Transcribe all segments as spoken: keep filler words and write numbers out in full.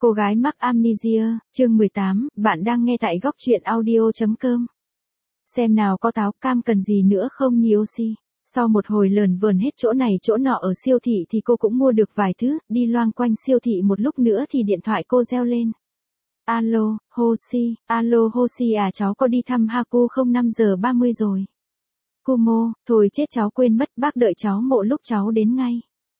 Cô gái mắc amnesia, chương mười tám, bạn đang nghe tại góc truyện audio.com. Xem nào có táo cam cần gì nữa không nhỉ oxy. Sau một hồi lờn vờn hết chỗ này chỗ nọ ở siêu thị thì cô cũng mua được vài thứ, đi loang quanh siêu thị một lúc nữa thì điện thoại cô reo lên. Alo, Hoshi, alo Hoshi à, cháu có đi thăm Haku không, năm giờ ba mươi rồi. Kumo, thôi chết cháu quên mất, bác đợi cháu một lúc cháu đến ngay.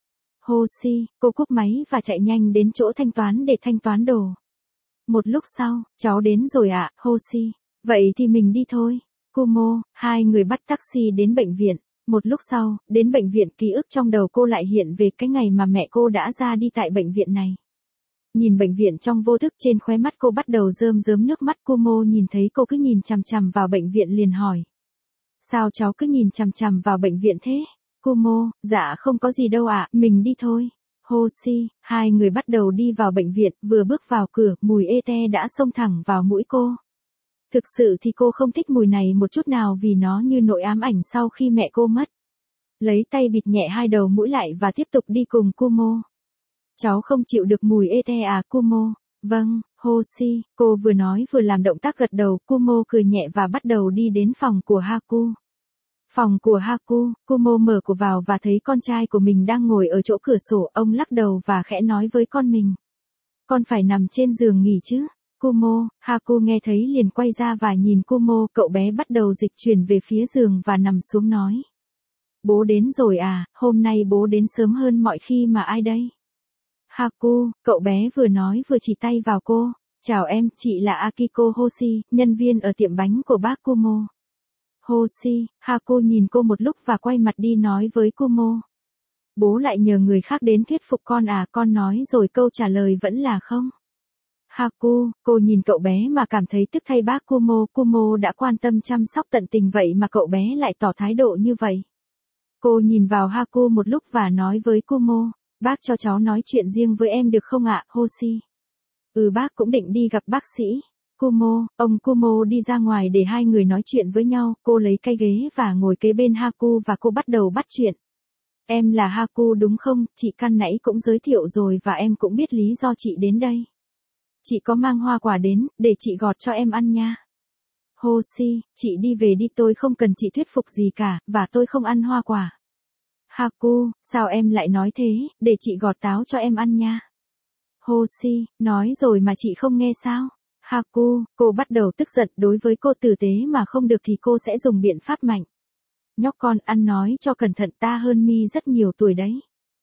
Hoshi, cô cúp máy và chạy nhanh đến chỗ thanh toán để thanh toán đồ. Một lúc sau, cháu đến rồi ạ, à, Hoshi. Vậy thì mình đi thôi. Kumo, hai người bắt taxi đến bệnh viện. Một lúc sau, đến bệnh viện ký ức trong đầu cô lại hiện về cái ngày mà mẹ cô đã ra đi tại bệnh viện này. Nhìn bệnh viện trong vô thức, trên khóe mắt cô bắt đầu rơm rớm nước mắt. Kumo nhìn thấy cô cứ nhìn chằm chằm vào bệnh viện liền hỏi. Sao cháu cứ nhìn chằm chằm vào bệnh viện thế? Kumo, dạ không có gì đâu ạ, à, mình đi thôi. Hoshi, hai người bắt đầu đi vào bệnh viện, vừa bước vào cửa, mùi ê-te đã xông thẳng vào mũi cô. Thực sự thì cô không thích mùi này một chút nào vì nó như nỗi ám ảnh sau khi mẹ cô mất. Lấy tay bịt nhẹ hai đầu mũi lại và tiếp tục đi cùng Kumo. Cháu không chịu được mùi ê-te à Kumo? Vâng, Hoshi, cô vừa nói vừa làm động tác gật đầu. Kumo cười nhẹ và bắt đầu đi đến phòng của Haku. Phòng của Haku, Kumo mở cửa vào và thấy con trai của mình đang ngồi ở chỗ cửa sổ. Ông lắc đầu và khẽ nói với con mình. Con phải nằm trên giường nghỉ chứ. Kumo, Haku nghe thấy liền quay ra và nhìn Kumo. Cậu bé bắt đầu dịch chuyển về phía giường và nằm xuống nói. Bố đến rồi à, hôm nay bố đến sớm hơn mọi khi mà ai đây? Haku, cậu bé vừa nói vừa chỉ tay vào cô. Chào em, chị là Akiko Hoshi, nhân viên ở tiệm bánh của bác Kumo. Hoshi, Haku nhìn cô một lúc và quay mặt đi nói với Kumo. Bố lại nhờ người khác đến thuyết phục con à, con nói rồi câu trả lời vẫn là không. Haku, cô nhìn cậu bé mà cảm thấy tức thay bác Kumo. Kumo đã quan tâm chăm sóc tận tình vậy mà cậu bé lại tỏ thái độ như vậy. Cô nhìn vào Haku một lúc và nói với Kumo. Bác cho cháu nói chuyện riêng với em được không ạ, Hoshi? Ừ, bác cũng định đi gặp bác sĩ. Kumo, ông Kumo đi ra ngoài để hai người nói chuyện với nhau. Cô lấy cái ghế và ngồi kế bên Haku và cô bắt đầu bắt chuyện. Em là Haku đúng không? Chị căn nãy cũng giới thiệu rồi và em cũng biết lý do chị đến đây. Chị có mang hoa quả đến, để chị gọt cho em ăn nha. Hoshi, chị đi về đi, tôi không cần chị thuyết phục gì cả, và tôi không ăn hoa quả. Haku, sao em lại nói thế, để chị gọt táo cho em ăn nha. Hoshi, nói rồi mà chị không nghe sao? Haku, cô bắt đầu tức giận, đối với cô tử tế mà không được thì cô sẽ dùng biện pháp mạnh. Nhóc con, ăn nói cho cẩn thận, ta hơn mi rất nhiều tuổi đấy.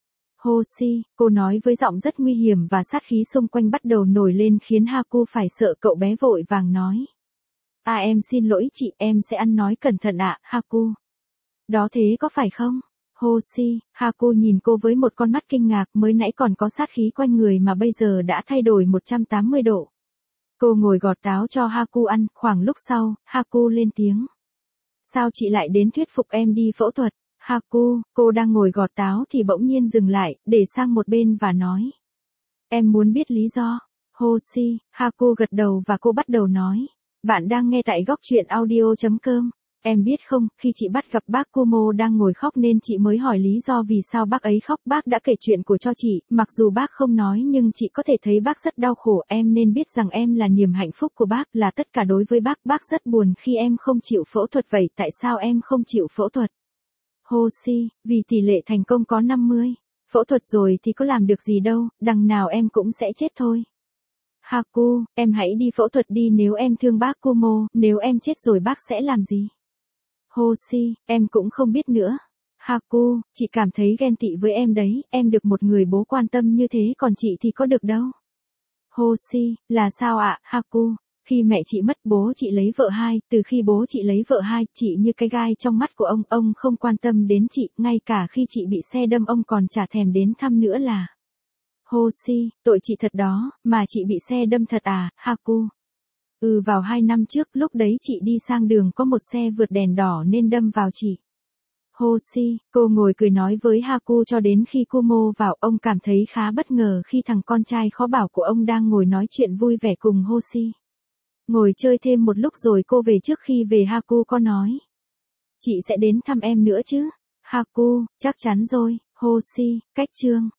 Hoshi, cô nói với giọng rất nguy hiểm và sát khí xung quanh bắt đầu nổi lên khiến Haku phải sợ. Cậu bé vội vàng nói. À, em xin lỗi chị, em sẽ ăn nói cẩn thận ạ, à, Haku. Đó thế có phải không? Hoshi, Haku nhìn cô với một con mắt kinh ngạc, mới nãy còn có sát khí quanh người mà bây giờ đã thay đổi một trăm tám mươi độ. Cô ngồi gọt táo cho Haku ăn, khoảng lúc sau, Haku lên tiếng. Sao chị lại đến thuyết phục em đi phẫu thuật? Haku, cô đang ngồi gọt táo thì bỗng nhiên dừng lại, để sang một bên và nói. Em muốn biết lý do? Hoshi, Haku gật đầu và cô bắt đầu nói. Bạn đang nghe tại góc truyện audio.com. Em biết không, khi chị bắt gặp bác Kumo đang ngồi khóc nên chị mới hỏi lý do vì sao bác ấy khóc. Bác đã kể chuyện của cho chị, mặc dù bác không nói nhưng chị có thể thấy bác rất đau khổ. Em nên biết rằng em là niềm hạnh phúc của bác, là tất cả đối với bác. Bác rất buồn khi em không chịu phẫu thuật, vậy tại sao em không chịu phẫu thuật? Hoshi, vì tỷ lệ thành công có năm mươi. Phẫu thuật rồi thì có làm được gì đâu, đằng nào em cũng sẽ chết thôi. Haku, em hãy đi phẫu thuật đi nếu em thương bác Kumo, nếu em chết rồi bác sẽ làm gì? Hoshi, em cũng không biết nữa. Haku, chị cảm thấy ghen tị với em đấy, em được một người bố quan tâm như thế còn chị thì có được đâu. Hoshi, là sao ạ, Haku? Khi mẹ chị mất bố chị lấy vợ hai, từ khi bố chị lấy vợ hai, chị như cái gai trong mắt của ông, ông không quan tâm đến chị, ngay cả khi chị bị xe đâm ông còn chả thèm đến thăm nữa là. Hoshi, tội chị thật đó, mà chị bị xe đâm thật à, Haku? Ừ, vào hai năm trước, lúc đấy chị đi sang đường có một xe vượt đèn đỏ nên đâm vào chị. Hoshi, cô ngồi cười nói với Haku cho đến khi Kumo vào. Ông cảm thấy khá bất ngờ khi thằng con trai khó bảo của ông đang ngồi nói chuyện vui vẻ cùng Hoshi. Ngồi chơi thêm một lúc rồi cô về. Trước khi về Haku có nói. Chị sẽ đến thăm em nữa chứ? Haku, chắc chắn rồi. Hoshi, cách chương.